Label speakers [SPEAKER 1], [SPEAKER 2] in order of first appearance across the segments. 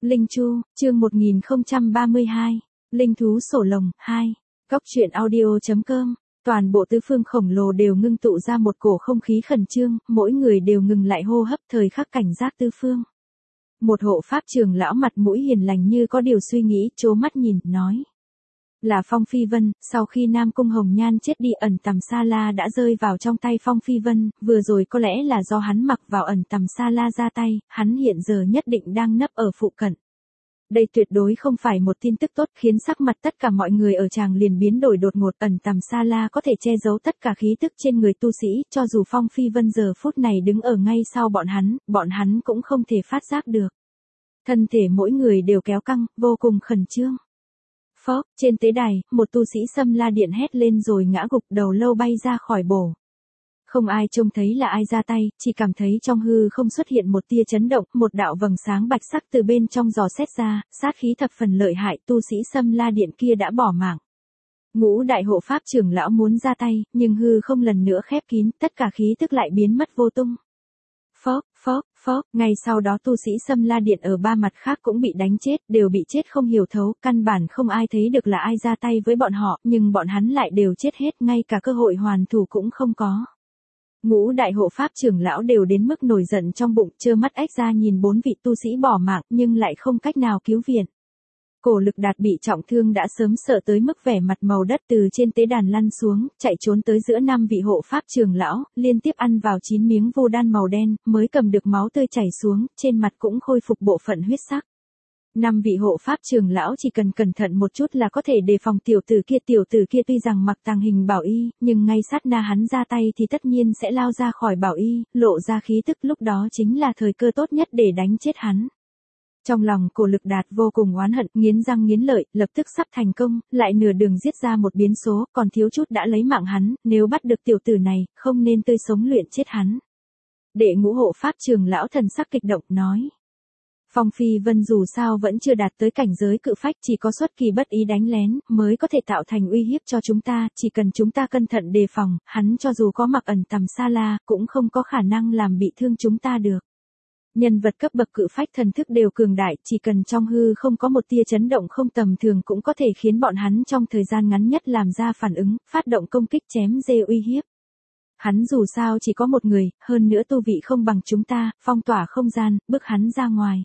[SPEAKER 1] Linh Chu, chương 1032, Linh thú sổ lồng, 2. Góc truyện audio.com. Toàn bộ tứ phương khổng lồ đều ngưng tụ ra một cổ không khí khẩn trương, mỗi người đều ngừng lại hô hấp thời khắc cảnh giác tứ phương. Một hộ pháp trưởng lão mặt mũi hiền lành như có điều suy nghĩ, trố mắt nhìn, nói. Là Phong Phi Vân, sau khi Nam Cung Hồng Nhan chết đi ẩn tầm Sa La đã rơi vào trong tay Phong Phi Vân, vừa rồi có lẽ là do hắn mặc vào ẩn tầm Sa La ra tay, hắn hiện giờ nhất định đang nấp ở phụ cận. Đây tuyệt đối không phải một tin tức tốt khiến sắc mặt tất cả mọi người ở tràng liền biến đổi đột ngột. Ẩn tầm Sa La có thể che giấu tất cả khí tức trên người tu sĩ, cho dù Phong Phi Vân giờ phút này đứng ở ngay sau bọn hắn cũng không thể phát giác được. Thân thể mỗi người đều kéo căng, vô cùng khẩn trương. Phốc, trên tế đài, một tu sĩ Xâm La Điện hét lên rồi ngã gục, đầu lâu bay ra khỏi bổ. Không ai trông thấy là ai ra tay, chỉ cảm thấy trong hư không xuất hiện một tia chấn động, một đạo vầng sáng bạch sắc từ bên trong dò xét ra, sát khí thập phần lợi hại, tu sĩ Xâm La Điện kia đã bỏ mạng. Ngũ đại hộ pháp trưởng lão muốn ra tay, nhưng hư không lần nữa khép kín, tất cả khí tức lại biến mất vô tung. Phốc, ngay sau đó tu sĩ Xâm La Điện ở ba mặt khác cũng bị đánh chết, đều bị chết không hiểu thấu, căn bản không ai thấy được là ai ra tay với bọn họ, nhưng bọn hắn lại đều chết hết, ngay cả cơ hội hoàn thủ cũng không có. Ngũ đại hộ pháp trưởng lão đều đến mức nổi giận trong bụng, trơ mắt ếch ra nhìn bốn vị tu sĩ bỏ mạng, nhưng lại không cách nào cứu viện. Cổ Lực Đạt bị trọng thương đã sớm sợ tới mức vẻ mặt màu đất từ trên tế đàn lăn xuống, chạy trốn tới giữa năm vị hộ pháp trưởng lão, liên tiếp ăn vào 9 miếng vô đan màu đen, mới cầm được máu tươi chảy xuống, trên mặt cũng khôi phục bộ phận huyết sắc. 5 vị hộ pháp trưởng lão chỉ cần cẩn thận một chút là có thể đề phòng tiểu tử kia tuy rằng mặc tàng hình bảo y, nhưng ngay sát na hắn ra tay thì tất nhiên sẽ lao ra khỏi bảo y, lộ ra khí tức, lúc đó chính là thời cơ tốt nhất để đánh chết hắn. Trong lòng Cổ Lực Đạt vô cùng oán hận, nghiến răng nghiến lợi, lập tức sắp thành công, lại nửa đường giết ra một biến số, còn thiếu chút đã lấy mạng hắn, nếu bắt được tiểu tử này, không nên tươi sống luyện chết hắn. Đệ ngũ hộ pháp trưởng lão thần sắc kích động, nói. Phong Phi Vân dù sao vẫn chưa đạt tới cảnh giới cự phách, chỉ có xuất kỳ bất ý đánh lén, mới có thể tạo thành uy hiếp cho chúng ta, chỉ cần chúng ta cẩn thận đề phòng, hắn cho dù có mặc ẩn tầm Sa La, cũng không có khả năng làm bị thương chúng ta được. Nhân vật cấp bậc cự phách thần thức đều cường đại, chỉ cần trong hư không có một tia chấn động không tầm thường cũng có thể khiến bọn hắn trong thời gian ngắn nhất làm ra phản ứng, phát động công kích chém giết uy hiếp. Hắn dù sao chỉ có một người, hơn nữa tu vị không bằng chúng ta, phong tỏa không gian, bức hắn ra ngoài.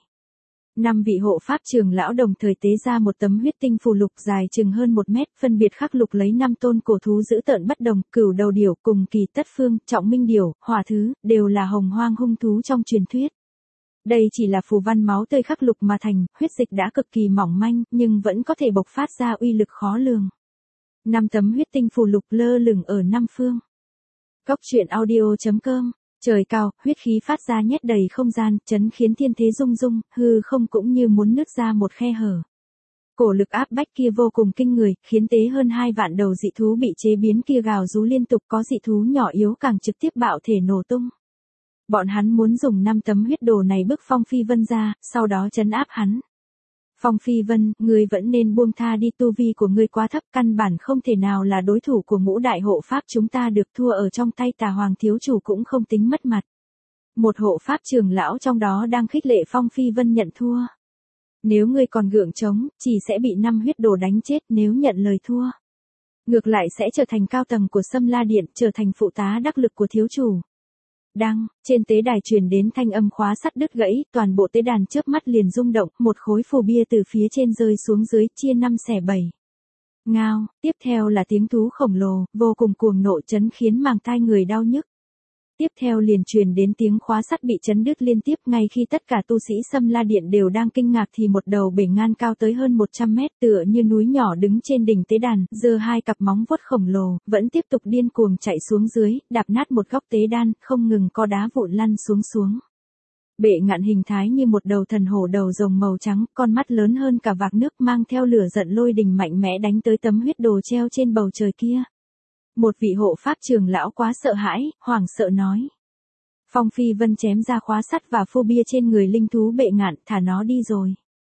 [SPEAKER 1] 5 vị hộ pháp trưởng lão đồng thời tế ra một tấm huyết tinh phù lục dài chừng hơn 1 mét, phân biệt khắc lục lấy 5 tôn cổ thú dữ tợn bất đồng, Cửu Đầu Điểu, Cùng Kỳ Tất Phương, Trọng Minh Điểu, Hỏa Thứ, đều là hồng hoang hung thú trong truyền thuyết. Đây chỉ là phù văn máu tươi khắc lục mà thành, huyết dịch đã cực kỳ mỏng manh, nhưng vẫn có thể bộc phát ra uy lực khó lường. 5 tấm huyết tinh phù lục lơ lửng ở 5 phương. Góc truyện audio.com. Trời cao, huyết khí phát ra nhét đầy không gian, chấn khiến thiên thế rung rung, hư không cũng như muốn nứt ra một khe hở. Cổ lực áp bách kia vô cùng kinh người, khiến tế hơn 2 vạn đầu dị thú bị chế biến kia gào rú liên tục, có dị thú nhỏ yếu càng trực tiếp bạo thể nổ tung. Bọn hắn muốn dùng 5 tấm huyết đồ này bức Phong Phi Vân ra, sau đó trấn áp hắn. Phong Phi Vân, ngươi vẫn nên buông tha đi, tu vi của ngươi quá thấp, căn bản không thể nào là đối thủ của ngũ đại hộ pháp chúng ta được, thua ở trong tay Tà Hoàng thiếu chủ cũng không tính mất mặt. Một hộ pháp trưởng lão trong đó đang khích lệ Phong Phi Vân nhận thua. Nếu ngươi còn gượng chống, chỉ sẽ bị 5 huyết đồ đánh chết, nếu nhận lời thua. Ngược lại sẽ trở thành cao tầng của Xâm La Điện, trở thành phụ tá đắc lực của thiếu chủ. Trên tế đài truyền đến thanh âm khóa sắt đứt gãy, toàn bộ tế đàn chớp mắt liền rung động, một khối phù bia từ phía trên rơi xuống dưới, chia 5 xẻ 7. Ngao, tiếp theo là tiếng thú khổng lồ, vô cùng cuồng nộ chấn khiến màng tai người đau nhức. Tiếp theo liền truyền đến tiếng khóa sắt bị chấn đứt liên tiếp, ngay khi tất cả tu sĩ Xâm La Điện đều đang kinh ngạc thì một đầu bể ngan cao tới hơn 100 mét tựa như núi nhỏ đứng trên đỉnh tế đàn, giơ 2 cặp móng vuốt khổng lồ, vẫn tiếp tục điên cuồng chạy xuống dưới, đạp nát một góc tế đan, không ngừng có đá vụn lăn xuống. Bệ ngạn hình thái như một đầu thần hổ đầu rồng màu trắng, con mắt lớn hơn cả vạc nước, mang theo lửa giận lôi đình mạnh mẽ đánh tới tấm huyết đồ treo trên bầu trời kia. Một vị hộ pháp trưởng lão quá sợ hãi, hoảng sợ nói. Phong Phi Vân chém ra khóa sắt và phô bia trên người linh thú bệ ngạn, thả nó đi rồi.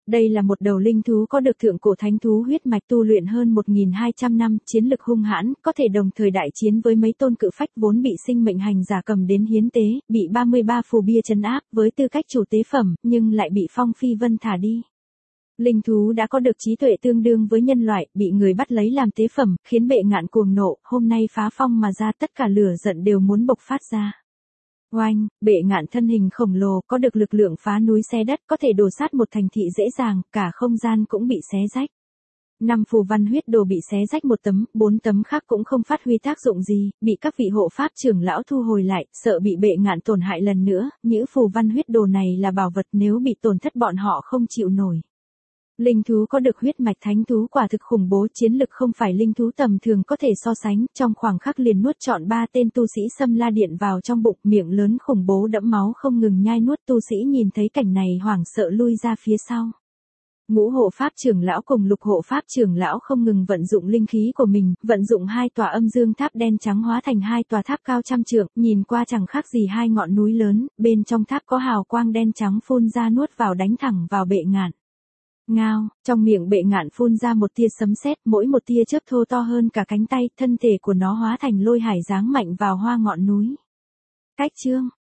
[SPEAKER 1] Đây là một đầu linh thú có được thượng cổ thánh thú huyết mạch tu luyện hơn 1.200 năm, chiến lực hung hãn, có thể đồng thời đại chiến với mấy tôn cự phách vốn bị sinh mệnh hành giả cầm đến hiến tế, bị 33 phù bia trấn áp với tư cách chủ tế phẩm, nhưng lại bị Phong Phi Vân thả đi. Linh thú đã có được trí tuệ tương đương với nhân loại, bị người bắt lấy làm tế phẩm, khiến bệ ngạn cuồng nộ, hôm nay phá phong mà ra, tất cả lửa giận đều muốn bộc phát ra. Oanh, bệ ngạn thân hình khổng lồ, có được lực lượng phá núi xé đất, có thể đổ sát một thành thị dễ dàng, cả không gian cũng bị xé rách. 5 phù văn huyết đồ bị xé rách một tấm, 4 tấm khác cũng không phát huy tác dụng gì, bị các vị hộ pháp trưởng lão thu hồi lại, sợ bị bệ ngạn tổn hại lần nữa, những phù văn huyết đồ này là bảo vật, nếu bị tổn thất bọn họ không chịu nổi. Linh thú có được huyết mạch thánh thú quả thực khủng bố, chiến lực không phải linh thú tầm thường có thể so sánh, trong khoảng khắc liền nuốt trọn 3 tên tu sĩ Xâm La Điện vào trong bụng, miệng lớn khủng bố đẫm máu không ngừng nhai nuốt, tu sĩ nhìn thấy cảnh này hoảng sợ lui ra phía sau. Ngũ hộ pháp trưởng lão cùng lục hộ pháp trưởng lão không ngừng vận dụng linh khí của mình, vận dụng 2 tòa âm dương tháp đen trắng hóa thành 2 tòa tháp cao trăm trượng, nhìn qua chẳng khác gì 2 ngọn núi lớn, bên trong tháp có hào quang đen trắng phun ra nuốt vào đánh thẳng vào bệ ngạn. Ngao, trong miệng bệ ngạn phun ra một tia sấm sét, mỗi một tia chớp thô to hơn cả cánh tay, thân thể của nó hóa thành lôi hải giáng mạnh vào hoa ngọn núi. Cách chương